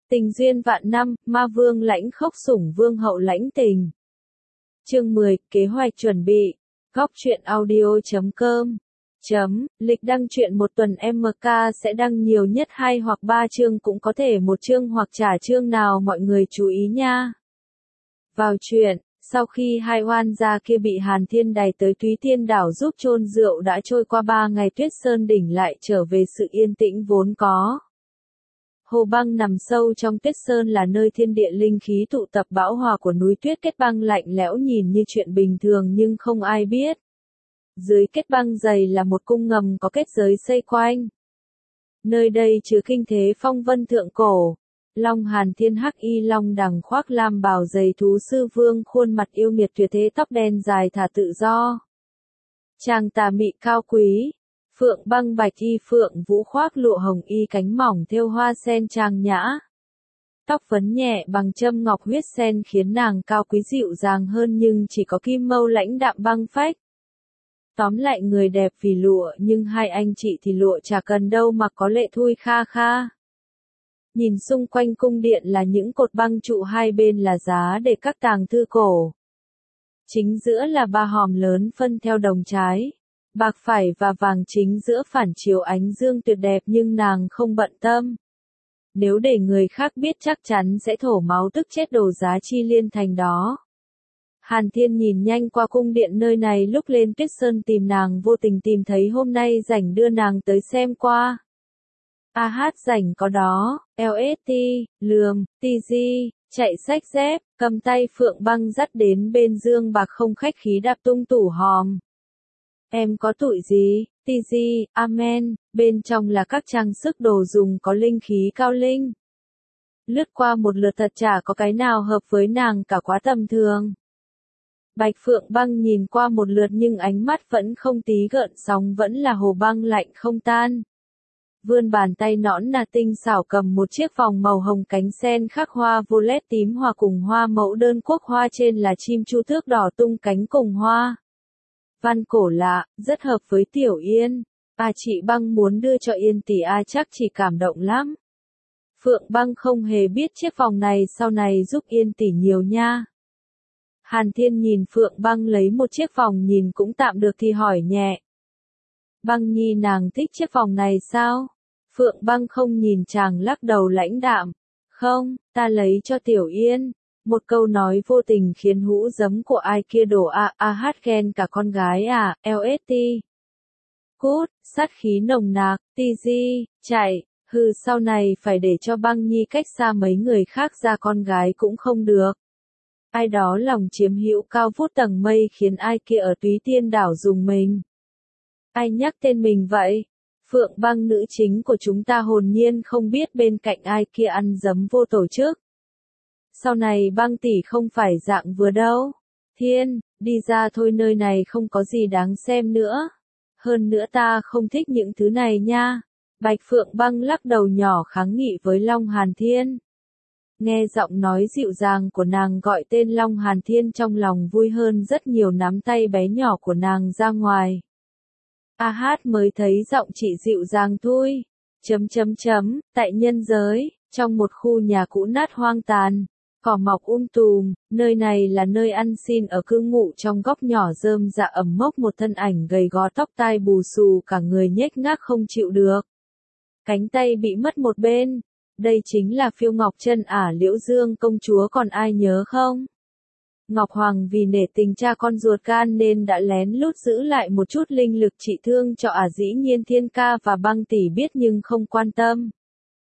Tình duyên vạn năm, ma vương lãnh khốc sủng vương hậu lãnh tình. Chương 10, kế hoạch chuẩn bị. Góc truyện audio.com. Lịch đăng truyện một tuần MK sẽ đăng nhiều nhất 2 hoặc 3 chương, cũng có thể một chương hoặc trả chương nào, mọi người chú ý nha. Vào truyện, sau khi hai oan gia kia bị Hàn Thiên đày tới Túy Tiên đảo giúp chôn rượu, đã trôi qua 3 ngày, Tuyết Sơn đỉnh lại trở về sự yên tĩnh vốn có. Hồ băng nằm sâu trong Tuyết Sơn là nơi thiên địa linh khí tụ tập, bão hòa của núi tuyết kết băng lạnh lẽo nhìn như chuyện bình thường nhưng không ai biết. Dưới kết băng dày là một cung ngầm có kết giới xây quanh. Nơi đây chứa kinh thế phong vân thượng cổ. Long Hàn Thiên hắc y long đằng khoác lam bào dày thú sư vương, khuôn mặt yêu nghiệt tuyệt thế, tóc đen dài thả tự do. Chàng tà mị cao quý. Phượng băng bạch y phượng vũ khoác lụa hồng y cánh mỏng thêu hoa sen trang nhã. Tóc vấn nhẹ bằng châm ngọc huyết sen khiến nàng cao quý dịu dàng hơn, nhưng chỉ có kim mâu lãnh đạm băng phách. Tóm lại người đẹp vì lụa, nhưng hai anh chị thì lụa chả cần đâu mà có lệ thui kha kha. Nhìn xung quanh cung điện là những cột băng trụ, hai bên là giá để các tàng thư cổ. Chính giữa là 3 hòm lớn phân theo đồng trái. Bạc phải và vàng chính giữa phản chiếu ánh dương tuyệt đẹp, nhưng nàng không bận tâm. Nếu để người khác biết chắc chắn sẽ thổ máu tức chết, đồ giá chi liên thành đó. Hàn Thiên nhìn nhanh qua cung điện nơi này, lúc lên Tuyết Sơn tìm nàng vô tình tìm thấy, hôm nay rảnh đưa nàng tới xem qua. Rảnh có đó, LST, lườm, TG, chạy xách dép, cầm tay Phượng băng dắt đến bên dương bạc không khách khí đạp tung tủ hòm. Em có tụi gì? TG, amen, bên trong là các trang sức đồ dùng có linh khí cao linh. Lướt qua một lượt thật chả có cái nào hợp với nàng cả, quá tầm thường. Bạch Phượng băng nhìn qua một lượt nhưng ánh mắt vẫn không tí gợn sóng, vẫn là hồ băng lạnh không tan. Vươn bàn tay nõn nà tinh xảo cầm một chiếc vòng màu hồng cánh sen khắc hoa violet tím hòa cùng hoa mẫu đơn quốc, hoa trên là chim chu tước đỏ tung cánh cùng hoa. Văn cổ lạ, rất hợp với Tiểu Yên. Chị băng muốn đưa cho Yên tỷ, chắc chỉ cảm động lắm. Phượng băng không hề biết chiếc vòng này sau này giúp Yên tỷ nhiều nha. Hàn Thiên nhìn Phượng băng lấy một chiếc vòng nhìn cũng tạm được thì hỏi nhẹ. Băng nhi nàng thích chiếc vòng này sao? Phượng băng không nhìn chàng, lắc đầu lãnh đạm. Không, ta lấy cho Tiểu Yên. Một câu nói vô tình khiến hũ giấm của ai kia đổ ghen cả con gái LST. Cút, sát khí nồng nặc, TG, chạy, sau này phải để cho băng nhi cách xa mấy người khác ra, con gái cũng không được. Ai đó lòng chiếm hữu cao vút tầng mây khiến ai kia ở Túy Tiên đảo dùng mình. Ai nhắc tên mình vậy? Phượng băng nữ chính của chúng ta hồn nhiên không biết bên cạnh ai kia ăn dấm vô tổ chức. Sau này băng tỷ không phải dạng vừa đâu. Thiên, đi ra thôi, nơi này không có gì đáng xem nữa. Hơn nữa ta không thích những thứ này nha. Bạch Phượng băng lắc đầu nhỏ kháng nghị với Long Hàn Thiên. Nghe giọng nói dịu dàng của nàng gọi tên Long Hàn Thiên, trong lòng vui hơn rất nhiều, nắm tay bé nhỏ của nàng ra ngoài. Mới thấy giọng chị dịu dàng thôi. Tại nhân giới, trong một khu nhà cũ nát hoang tàn. Cỏ mọc tùm, nơi này là nơi ăn xin ở, cư ngụ trong góc nhỏ rơm rạ ẩm mốc một thân ảnh gầy gò, tóc tai bù xù, cả người nhếch nhác không chịu được. Cánh tay bị mất một bên. Đây chính là Phiêu Ngọc Chân Liễu Dương công chúa, còn ai nhớ không? Ngọc Hoàng vì nể tình cha con ruột gan nên đã lén lút giữ lại một chút linh lực trị thương cho dĩ nhiên Thiên ca và băng tỷ biết nhưng không quan tâm.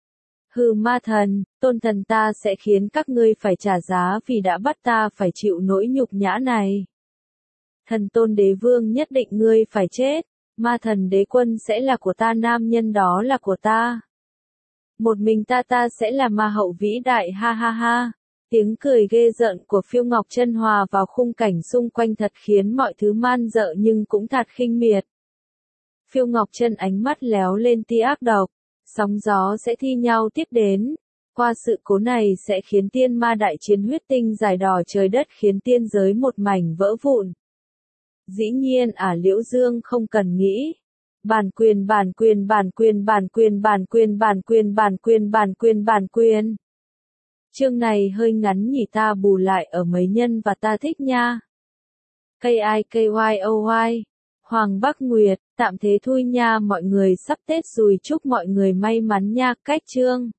Ma thần, tôn thần ta sẽ khiến các ngươi phải trả giá vì đã bắt ta phải chịu nỗi nhục nhã này. Thần tôn đế vương nhất định ngươi phải chết, ma thần đế quân sẽ là của ta, nam nhân đó là của ta. Một mình ta sẽ là ma hậu vĩ đại, ha ha ha. Tiếng cười ghê rợn của Phiêu Ngọc Chân hòa vào khung cảnh xung quanh thật khiến mọi thứ man dợ nhưng cũng thật khinh miệt. Phiêu Ngọc Chân ánh mắt léo lên tia ác độc. Sóng gió sẽ thi nhau tiếp đến. Qua sự cố này sẽ khiến tiên ma đại chiến, huyết tinh dài đỏ trời đất, khiến tiên giới một mảnh vỡ vụn. Dĩ nhiên Liễu Dương không cần nghĩ. Bản quyền. Chương này hơi ngắn nhỉ, ta bù lại ở mấy nhân và ta thích nha. KIKYOY Hoàng Bắc Nguyệt, tạm thế thôi nha mọi người, sắp Tết rồi, chúc mọi người may mắn nha. Cách chương